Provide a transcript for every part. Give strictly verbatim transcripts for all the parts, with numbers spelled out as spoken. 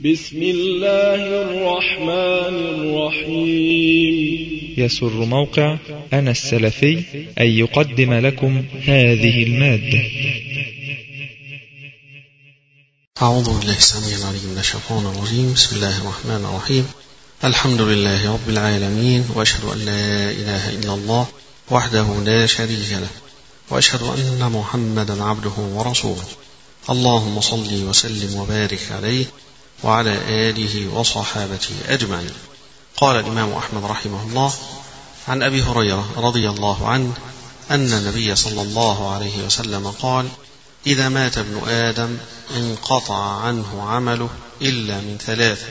بسم الله الرحمن الرحيم. يسر موقع أنا السلفي أن يقدم لكم هذه المادة. أعوذ بالله السميع العليم من الشيطان الرجيم. بسم الله الرحمن الرحيم. الحمد لله رب العالمين، وأشهد أن لا إله إلا الله وحده لا شريك له، وأشهد أن محمدا عبده ورسوله. اللهم صل وسلم وبارك عليه وعلى آله وصحابته أجمعين. قال الإمام أحمد رحمه الله عن أبي هريرة رضي الله عنه أن النبي صلى الله عليه وسلم قال: إذا مات ابن آدم انقطع عنه عمله إلا من ثلاث،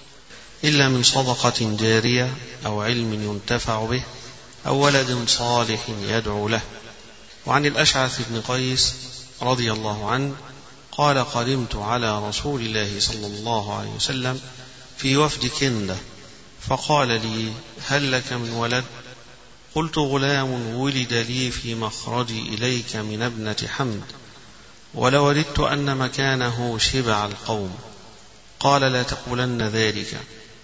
إلا من صدقة جارية أو علم ينتفع به أو ولد صالح يدعو له. وعن الأشعث بن قيس رضي الله عنه قال: قدمت على رسول الله صلى الله عليه وسلم في وفد كندة، فقال لي: هل لك من ولد؟ قلت: غلام ولد لي في مخرجي إليك من ابنة حمد، ولوددت أن مكانه شبع القوم. قال: لا تقولن ذلك،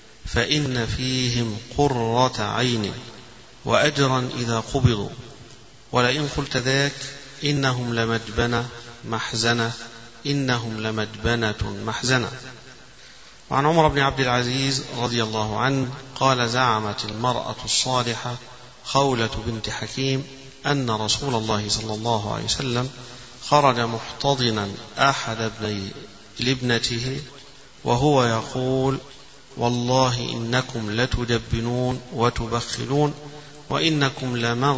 فإن فيهم قرة عين وأجرا إذا قبضوا، ولئن قلت ذاك إنهم لمجبنة محزنة إنهم لمجبنة محزنة. وعن عمر بن عبد العزيز رضي الله عنه قال: زعمت المرأة الصالحة خولة بنت حكيم أن رسول الله صلى الله عليه وسلم خرج محتضنا أحد ابني لابنته وهو يقول: والله إنكم لتدبنون وتبخلون، وإنكم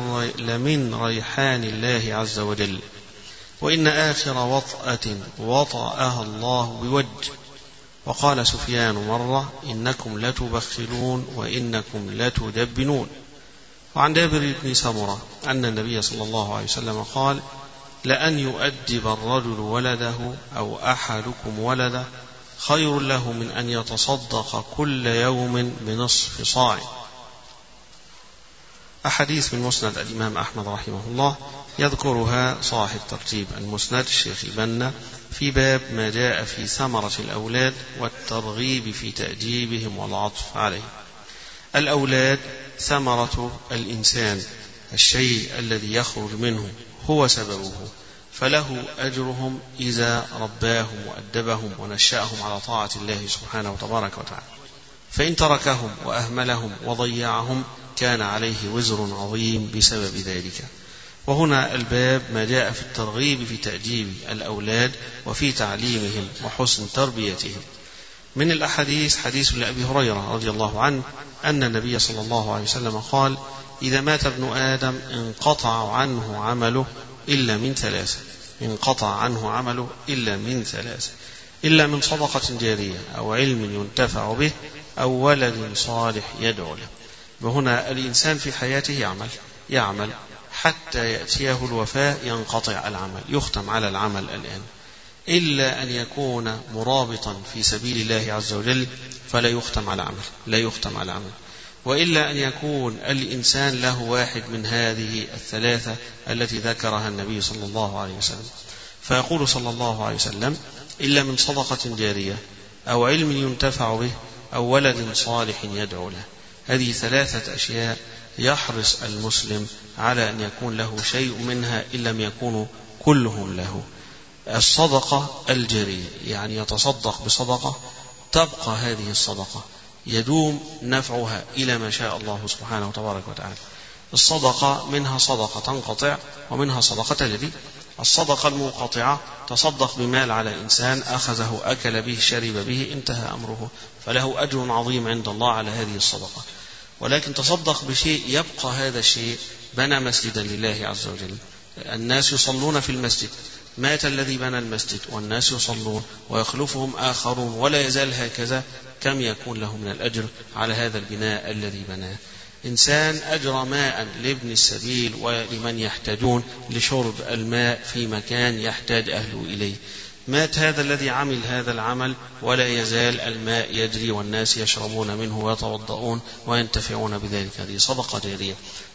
لمن ريحان الله عز وجل، وإن آخر وطأة وطأها الله بوجه. وقال سفيان مرة: إنكم لتبخلون وإنكم لتدبنون. وعن جابر بن سمرة أن النبي صلى الله عليه وسلم قال: لأن يؤدب الرجل ولده أو أحدكم ولده خير له من أن يتصدق كل يوم بنصف صاع. أحاديث من مسند الإمام أحمد رحمه الله يذكرها صاحب ترتيب المسند الشيخ البنا في باب ما جاء في ثمرة الأولاد والترغيب في تأديبهم والعطف عليه. الأولاد ثمرة الإنسان، الشيء الذي يخرج منه هو سببه، فله أجرهم إذا رباهم وأدبهم ونشأهم على طاعة الله سبحانه وتبارك وتعالى. فإن تركهم وأهملهم وضيعهم كان عليه وزر عظيم بسبب ذلك. وهنا الباب ما جاء في الترغيب في تأديب الأولاد وفي تعليمهم وحسن تربيتهم. من الأحاديث حديث لأبي هريرة رضي الله عنه أن النبي صلى الله عليه وسلم قال: إذا مات ابن آدم انقطع عنه عمله إلا من ثلاثة، انقطع عنه عمله إلا من ثلاثة، إلا من صدقة جارية أو علم ينتفع به أو ولد صالح يدعو له. وهنا الإنسان في حياته يعمل يعمل حتى يأتيه الوفاة ينقطع العمل، يختم على العمل الآن، إلا أن يكون مرابطا في سبيل الله عز وجل فلا يختم على عمل لا يختم على عمل وإلا أن يكون الإنسان له واحد من هذه الثلاثة التي ذكرها النبي صلى الله عليه وسلم. فيقول صلى الله عليه وسلم: إلا من صدقة جارية أو علم ينتفع به أو ولد صالح يدعو له. هذه ثلاثة أشياء يحرص المسلم على أن يكون له شيء منها إن لم يكونوا كلهم له. الصدقة الجارية يعني يتصدق بصدقة تبقى هذه الصدقة يدوم نفعها إلى ما شاء الله سبحانه وتبارك وتعالى. الصدقة منها صدقة تنقطع ومنها صدقة تجري. الصدقة المنقطعة تصدق بمال على إنسان أخذه أكل به شرب به انتهى أمره، فله أجر عظيم عند الله على هذه الصدقة. ولكن تصدق بشيء يبقى هذا الشيء، بنى مسجدا لله عز وجل، الناس يصلون في المسجد، مات الذي بنى المسجد والناس يصلون ويخلفهم آخرون ولا يزال هكذا، كم يكون له من الأجر على هذا البناء الذي بناه. إنسان أجرى ماء لابن السبيل ولمن يحتاجون لشرب الماء في مكان يحتاج أهله إليه، مات هذا الذي عمل هذا العمل ولا يزال الماء يجري والناس يشربون منه ويتوضؤون وينتفعون بذلك. هذه صدقة جارية.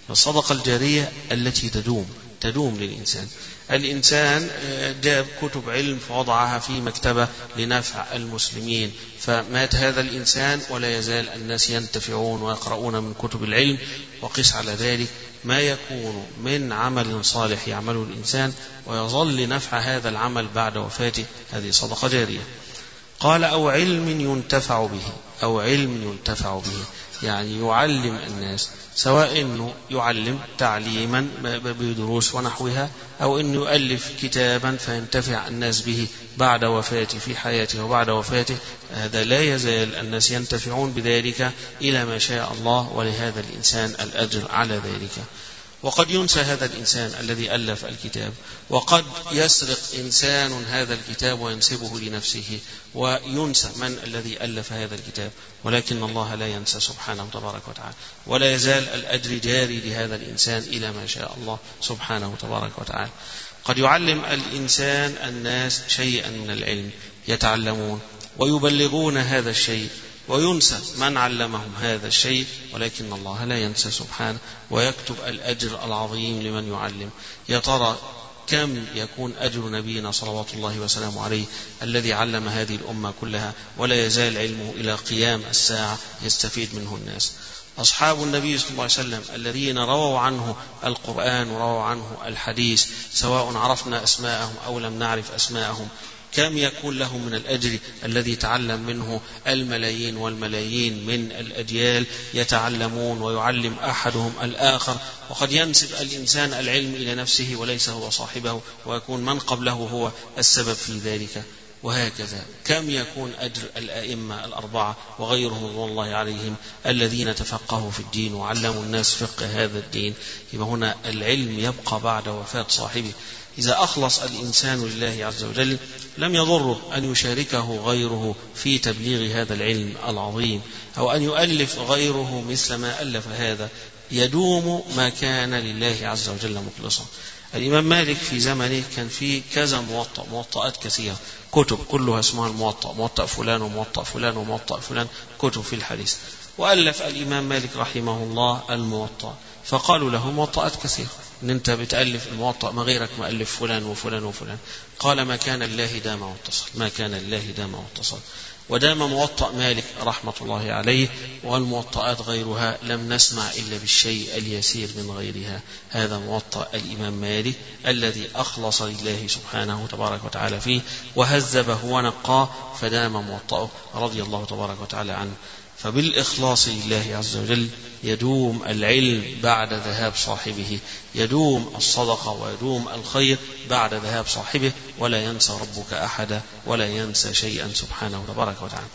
الصدقة الجارية التي تدوم تدوم للإنسان. الإنسان جاب كتب علم فوضعها في مكتبة لنفع المسلمين، فمات هذا الإنسان ولا يزال الناس ينتفعون ويقرؤون من كتب العلم. وقس على ذلك ما يكون من عمل صالح يعمله الإنسان ويظل نفع هذا العمل بعد وفاته، هذه صدقة جارية. قال أو علم ينتفع به، أو علم ينتفع به يعني يعلم الناس، سواء أنه يعلم تعليما بدروس ونحوها، أو أنه يؤلف كتابا فينتفع الناس به بعد وفاته في حياته وبعد وفاته، هذا لا يزال الناس ينتفعون بذلك إلى ما شاء الله، ولهذا الإنسان الأجر على ذلك. وقد ينسى هذا الإنسان الذي ألف الكتاب، وقد يسرق إنسان هذا الكتاب وينسبه لنفسه، وينسى من الذي ألف هذا الكتاب، ولكن الله لا ينسى سبحانه تبارك وتعالى، ولا يزال الأجر جاري لهذا الإنسان إلى ما شاء الله سبحانه تبارك وتعالى. قد يعلم الإنسان الناس شيئا من العلم يتعلمون ويبلغون هذا الشيء، وينسى من علمهم هذا الشيء، ولكن الله لا ينسى سبحانه ويكتب الأجر العظيم لمن يعلم. يا ترى كم يكون أجر نبينا صلوات الله وسلامه عليه الذي علم هذه الأمة كلها ولا يزال علمه إلى قيام الساعة يستفيد منه الناس. أصحاب النبي صلى الله عليه وسلم الذين رووا عنه القرآن ورووا عنه الحديث، سواء عرفنا أسماءهم أو لم نعرف أسماءهم، كم يكون له من الأجر الذي تعلم منه الملايين والملايين من الأجيال يتعلمون ويعلم أحدهم الآخر. وقد ينسب الإنسان العلم إلى نفسه وليس هو صاحبه، ويكون من قبله هو السبب في ذلك. وهكذا كم يكون أجر الأئمة الأربعة وغيرهم رضوان الله عليهم الذين تفقهوا في الدين وعلموا الناس فقه هذا الدين. يبقى هنا العلم يبقى بعد وفاة صاحبه. إذا أخلص الإنسان لله عز وجل لم يضره أن يشاركه غيره في تبليغ هذا العلم العظيم، أو أن يؤلف غيره مثل ما ألف هذا، يدوم ما كان لله عز وجل مخلصا. الإمام مالك في زمنه كان فيه كذا موطأ، موطئات كثيرة، كتب كلها اسمها الموطأ، موطأ فلان وموطأ فلان وموطأ فلان، كتب في الحديث. وألف الإمام مالك رحمه الله الموطأ، فقالوا له موطئات كثيرة، إن أنت بتألف الموطأ ما غيرك ما ألف فلان وفلان وفلان. قال ما كان الله دام واتصل، ما كان الله دام واتصل. ودام موطأ مالك رحمة الله عليه، والموطئات غيرها لم نسمع إلا بالشيء اليسير من غيرها. هذا موطأ الإمام مالك الذي أخلص لله سبحانه تبارك وتعالى فيه وهذبه ونقاه، فدام موطأه رضي الله تبارك وتعالى عنه. فبالإخلاص لله عز وجل يدوم العلم بعد ذهاب صاحبه، يدوم الصدقة ويدوم الخير بعد ذهاب صاحبه، ولا ينسى ربك أحدا ولا ينسى شيئا سبحانه تبارك وتعالى.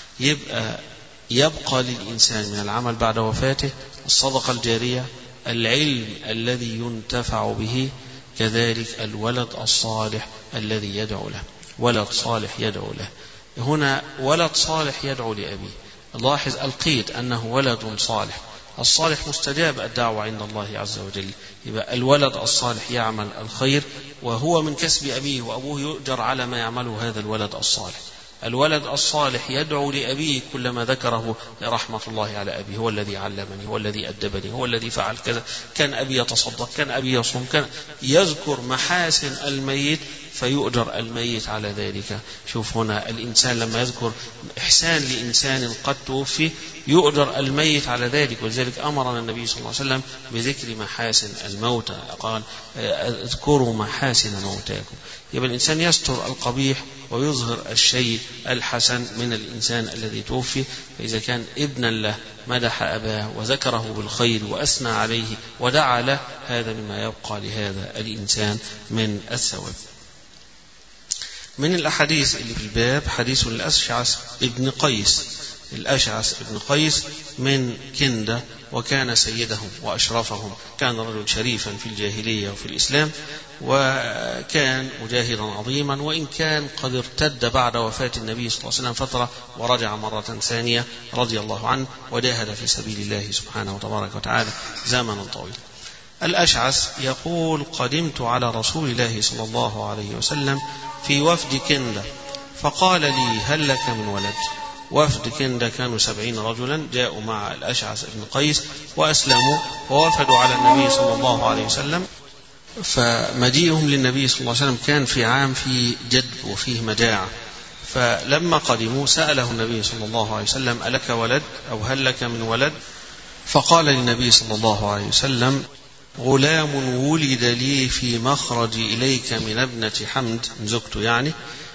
يبقى يبقى للإنسان من العمل بعد وفاته الصدقة الجارية، العلم الذي ينتفع به، كذلك الولد الصالح الذي يدعو له، ولد صالح يدعو له. هنا ولد صالح يدعو لأبيه، لاحظ القيد أنه ولد صالح، الصالح مستجاب الدعوة عند الله عز وجل. يبقى الولد الصالح يعمل الخير وهو من كسب أبيه، وأبوه يؤجر على ما يعمله هذا الولد الصالح. الولد الصالح يدعو لأبيه كلما ذكره رحمة الله على أبيه، هو الذي علمني، هو الذي أدبني، هو الذي فعل كذا، كان أبي يتصدق، كان أبي يصوم، كان يذكر محاسن الميت فيؤجر الميت على ذلك. شوف هنا الإنسان لما يذكر إحسان لإنسان قد توفي يؤجر الميت على ذلك. ولذلك أمرنا النبي صلى الله عليه وسلم بذكر محاسن الموتى، قال اذكروا محاسن موتاكم. يبقى الإنسان يستر القبيح ويظهر الشيء الحسن من الإنسان الذي توفي. فإذا كان ابنا له مدح أباه وذكره بالخير وأثنى عليه ودعا له، هذا مما يبقى لهذا الإنسان من الثواب. من الأحاديث اللي في الباب حديث الأشعث ابن قيس. الأشعث ابن قيس من كندة، وكان سيدهم وأشرفهم، كان رجل شريفا في الجاهلية وفي الإسلام، وكان مجاهدا عظيما، وإن كان قد ارتد بعد وفاة النبي صلى الله عليه وسلم فترة ورجع مرة ثانية رضي الله عنه، وجاهد في سبيل الله سبحانه وتبارك وتعالى زمنا طويلا. الأشعث يقول قدمت على رسول الله صلى الله عليه وسلم في وفد كندة، فقال لي هل لك من ولد؟ وفد كندة كانوا سبعين رجلا جاءوا مع الأشعث بن قيس وأسلموا ووفدوا على النبي صلى الله عليه وسلم. فمجيئهم للنبي صلى الله عليه وسلم كان في عام فيه جدب وفيه مجاعة، فلما قدموا سأله النبي صلى الله عليه وسلم: ألك ولد أو هل لك من ولد؟ فقال للنبي صلى الله عليه وسلم: غلام ولد لي في مخرج إليك من ابنة حمد، زوجته يعني،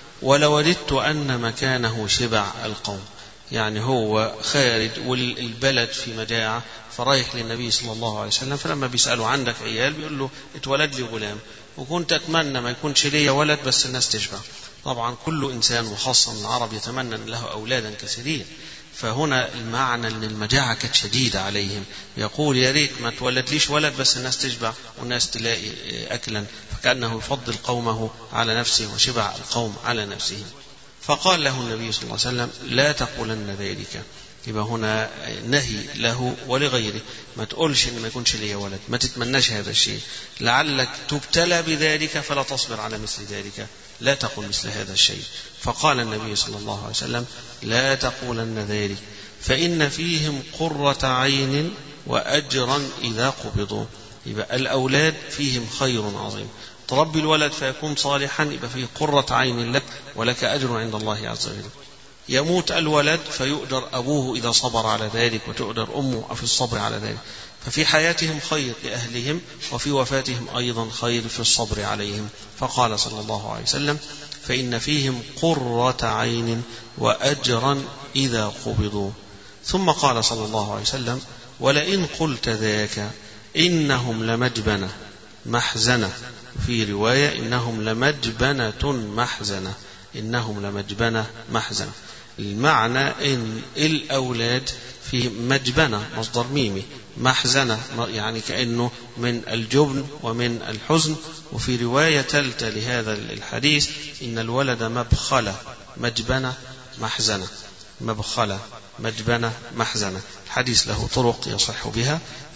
ولوددت أن مكانه شبع القوم. يعني هو خارج والبلد في مجاعة، فرايح للنبي صلى الله عليه وسلم، فلما بيسأله عندك عيال بيقول له اتولد لي غلام، وكنت أتمنى ما يكونش لي ولد بس الناس تشبع. طبعا كل إنسان وخاصة العرب يتمنى أن له أولادا كثيرين، فهنا المعنى أن المجاعة كانت شديدة عليهم، يقول يا ريت ما تولد ليش ولد بس الناس تشبع والناس تلاقي أكلا، فكأنه يفضل قومه على نفسه وشبع القوم على نفسه. فقال له النبي صلى الله عليه وسلم: لا تقولن ذلك. يبقى هنا نهي له ولغيره، ما تقولش إن ما يكونش لي ولد، ما تتمناش هذا الشيء، لعلك تبتلى بذلك فلا تصبر على مثل ذلك، لا تقول مثل هذا الشيء. فقال النبي صلى الله عليه وسلم: لا تقولن ذلك فإن فيهم قرة عين وأجرا إذا قبضوا. يبقى الأولاد فيهم خير عظيم، تربي الولد فيكون صالحا يبقى فيه قرة عين لك ولك أجر عند الله عز وجل. يموت الولد فيؤجر أبوه إذا صبر على ذلك، وتؤجر أمه في الصبر على ذلك، ففي حياتهم خير لأهلهم وفي وفاتهم أيضا خير في الصبر عليهم. فقال صلى الله عليه وسلم: فإن فيهم قرة عين وأجرا إذا قبضوا. ثم قال صلى الله عليه وسلم: ولئن قلت ذاك إنهم لمجبنة محزنة، في رواية إنهم لمجبنة محزنة، إنهم لمجبنة محزنة. المعنى إن الأولاد في مجبنة مصدر ميمي، محزنة يعني كأنه من الجبن ومن الحزن. وفي رواية ثالثة لهذا الحديث إن الولد مبخلة مجبنة محزنة، مبخلة مجبنة محزنة. الحديث له طرق يصح بها،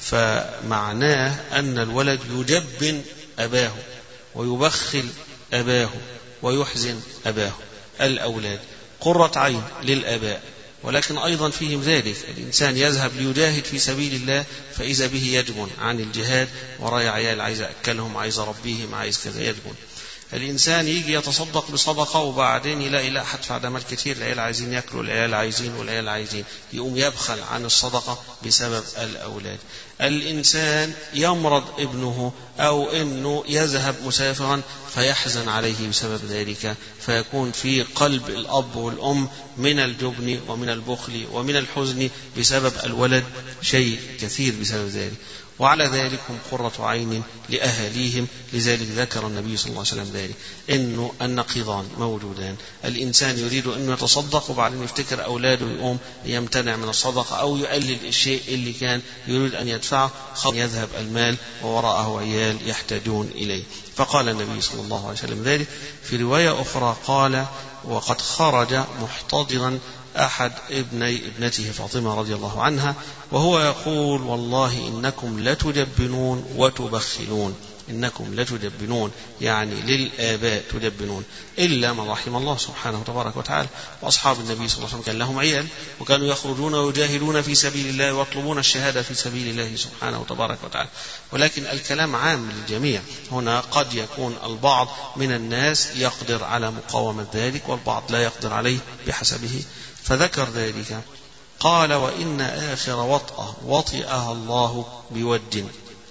فمعناه أن الولد يجبن أباه ويبخل أباه ويحزن أباه. الأولاد قرة عين للآباء، ولكن أيضا فيهم ذلك، الإنسان يذهب ليجاهد في سبيل الله فإذا به يجبن عن الجهاد، ورايا عيال عايز أكلهم عايز أربيهم عايز كذا يجبن. الإنسان يجي يتصدق بصدقة وبعدين يلاقي لا هدفع ده مال كتير، العيال عايزين يأكلوا، العيال عايزين والعيال عايزين، يقوم يبخل عن الصدقة بسبب الأولاد. الإنسان يمرض ابنه أو إنه يذهب مسافرا فيحزن عليه بسبب ذلك، فيكون في قلب الأب والأم من الجبن ومن البخل ومن الحزن بسبب الولد شيء كثير بسبب ذلك. وعلى ذلك هم قرة عين لأهاليهم. لذلك ذكر النبي صلى الله عليه وسلم ذلك، إنه النقيضان موجودان، الإنسان يريد أن يتصدق وبعدين يفتكر أولاده يقوم يمتنع من الصدقة أو يقلل الشيء اللي كان يريد أن يدفعه، خاصة يذهب المال ووراءه عيال يحتاجون إليه. فقال النبي صلى الله عليه وسلم ذلك. في رواية أخرى قال: وقد خرج محتضرا أحد ابني ابنته فاطمة رضي الله عنها وهو يقول: والله إنكم لتدبنون وتبخلون، إنكم لتدبنون يعني للآباء تدبنون، إلا من رحم الله سبحانه وتبارك وتعالى. وأصحاب النبي صلى الله عليه وسلم كان لهم عيال وكانوا يخرجون ويجاهدون في سبيل الله ويطلبون الشهادة في سبيل الله سبحانه وتبارك وتعالى. ولكن الكلام عام للجميع، هنا قد يكون البعض من الناس يقدر على مقاومة ذلك والبعض لا يقدر عليه بحسبه، فذكر ذلك. قال: وإن آخر وطأة وطئها الله بود.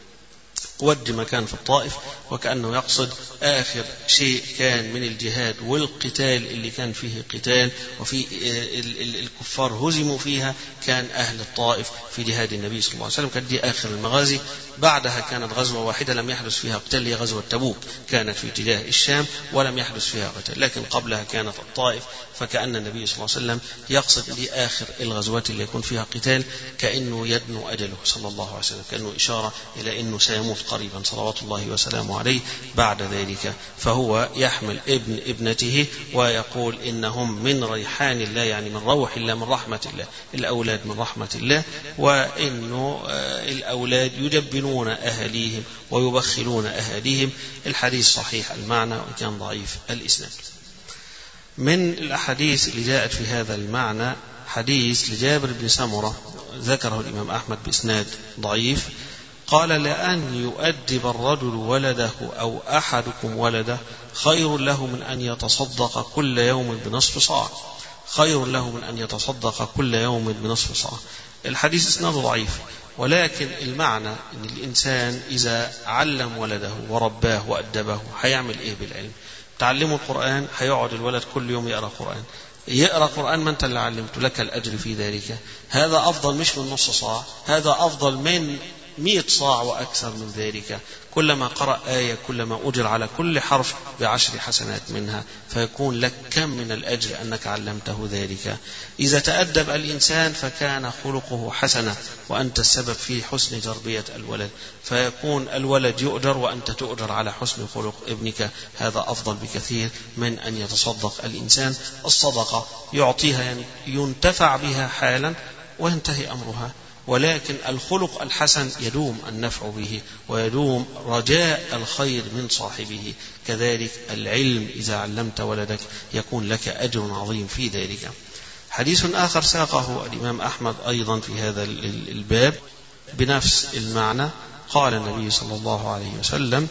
ود مكان في الطائف، وكأنه يقصد آخر شيء كان من الجهاد والقتال اللي كان فيه قتال وفي الكفار هزموا فيها، كان أهل الطائف في جهاد النبي صلى الله عليه وسلم، كانت دي آخر المغازي. بعدها كانت غزوة واحدة لم يحدث فيها قتال، هي غزوة تبوك، كانت في اتجاه الشام ولم يحدث فيها قتال، لكن قبلها كانت الطائف. فكأن النبي صلى الله عليه وسلم يقصد دي آخر الغزوات اللي يكون فيها قتال، كأنه يدنو أجله صلى الله عليه وسلم، كأنه إشارة إلى أنه سيموت قريبا صلوات الله وسلامه عليه بعد ذلك. فهو يحمل ابن ابنته ويقول إنهم من ريحان الله، يعني من روح الله، من رحمة الله، الأولاد من رحمة الله، وإنه الأولاد يدبنون أهليهم ويبخلون أهليهم. الحديث صحيح المعنى وإن كان ضعيف الإسناد. من الأحاديث اللي جاءت في هذا المعنى حديث لجابر بن سمرة ذكره الإمام أحمد بإسناد ضعيف، قال: لأن يؤدب الرجل ولده أو أحدكم ولده خير له من أن يتصدق كل يوم بنصف صاع، خير له من أن يتصدق كل يوم بنصف صاع. الحديث إسناده ضعيف، ولكن المعنى أن الإنسان إذا علم ولده ورباه وأدبه هيعمل إيه بالعلم؟ تعلمه القرآن، هيقعد الولد كل يوم يقرأ قرآن، يقرأ قرآن ما أنت اللي علمته، لك الأجر في ذلك. هذا أفضل مش من نص صاع، هذا أفضل من مئة صاع وأكثر من ذلك. كلما قرأ آية كلما أجر على كل حرف بعشر حسنات منها، فيكون لك كم من الأجر أنك علمته ذلك. إذا تأدب الإنسان فكان خلقه حسنة وأنت السبب في حسن تربية الولد، فيكون الولد يؤجر وأنت تؤجر على حسن خلق ابنك. هذا أفضل بكثير من أن يتصدق الإنسان. الصدقة يعطيها يعني ينتفع بها حالا وينتهي أمرها، ولكن الخلق الحسن يدوم النفع به ويدوم رجاء الخير من صاحبه. كذلك العلم إذا علمت ولدك يكون لك أجر عظيم في ذلك. حديث آخر ساقه الإمام أحمد أيضا في هذا الباب بنفس المعنى، قال النبي صلى الله عليه وسلم: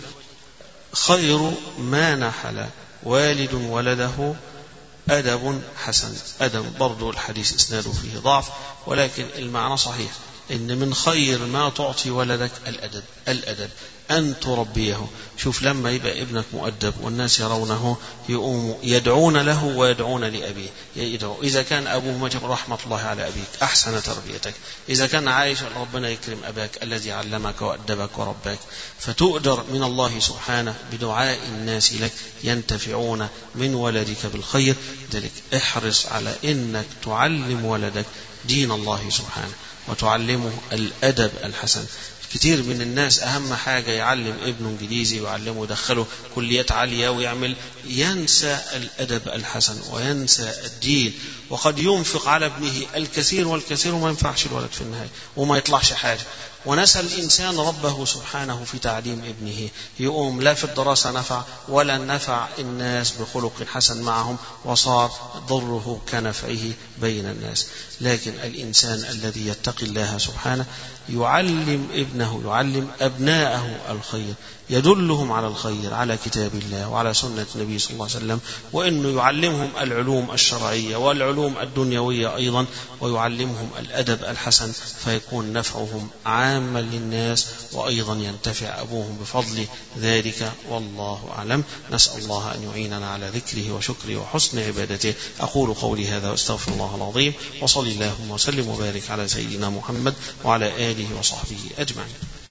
خير ما نحل والد ولده أدب حسن. أدب برضو الحديث إسناده فيه ضعف، ولكن المعنى صحيح، إن من خير ما تعطي ولدك الأدب. الأدب أن تربيه. شوف لما يبقى ابنك مؤدب والناس يرونه يقوموا يدعون له ويدعون لأبيه، يدعو. إذا كان أبوه مجب رحمة الله على أبيك أحسن تربيتك، إذا كان عايش ربنا يكرم أباك الذي علمك وأدبك ورباك، فتؤجر من الله سبحانه بدعاء الناس لك ينتفعون من ولدك بالخير. ذلك احرص على إنك تعلم ولدك دين الله سبحانه وتعلمه الأدب الحسن. كتير من الناس أهم حاجة يعلم ابنه إنجليزي ويعلمه يدخله كليات عالية ويعمل، ينسى الأدب الحسن وينسى الدين، وقد ينفق على ابنه الكثير والكثير وما ينفعش الولد في النهاية وما يطلعش حاجة. ونسى الإنسان ربه سبحانه في تعليم ابنه، يقوم لا في الدراسة نفع ولا نفع الناس بخلق حسن معهم، وصار ضره كنفعه بين الناس. لكن الإنسان الذي يتقي الله سبحانه يعلم ابنه، يعلم أبناءه الخير، يدلهم على الخير، على كتاب الله وعلى سنة النبي صلى الله عليه وسلم، وإنه يعلمهم العلوم الشرعية والعلوم الدنيوية أيضا، ويعلمهم الأدب الحسن، فيكون نفعهم عاما للناس، وأيضا ينتفع أبوهم بفضل ذلك. والله أعلم. نسأل الله أن يعيننا على ذكره وشكره وحسن عبادته. أقول قولي هذا واستغفر الله العظيم، وصلي اللهم وسلم وبارك على سيدنا محمد وعلى آله وصحبه أجمعين.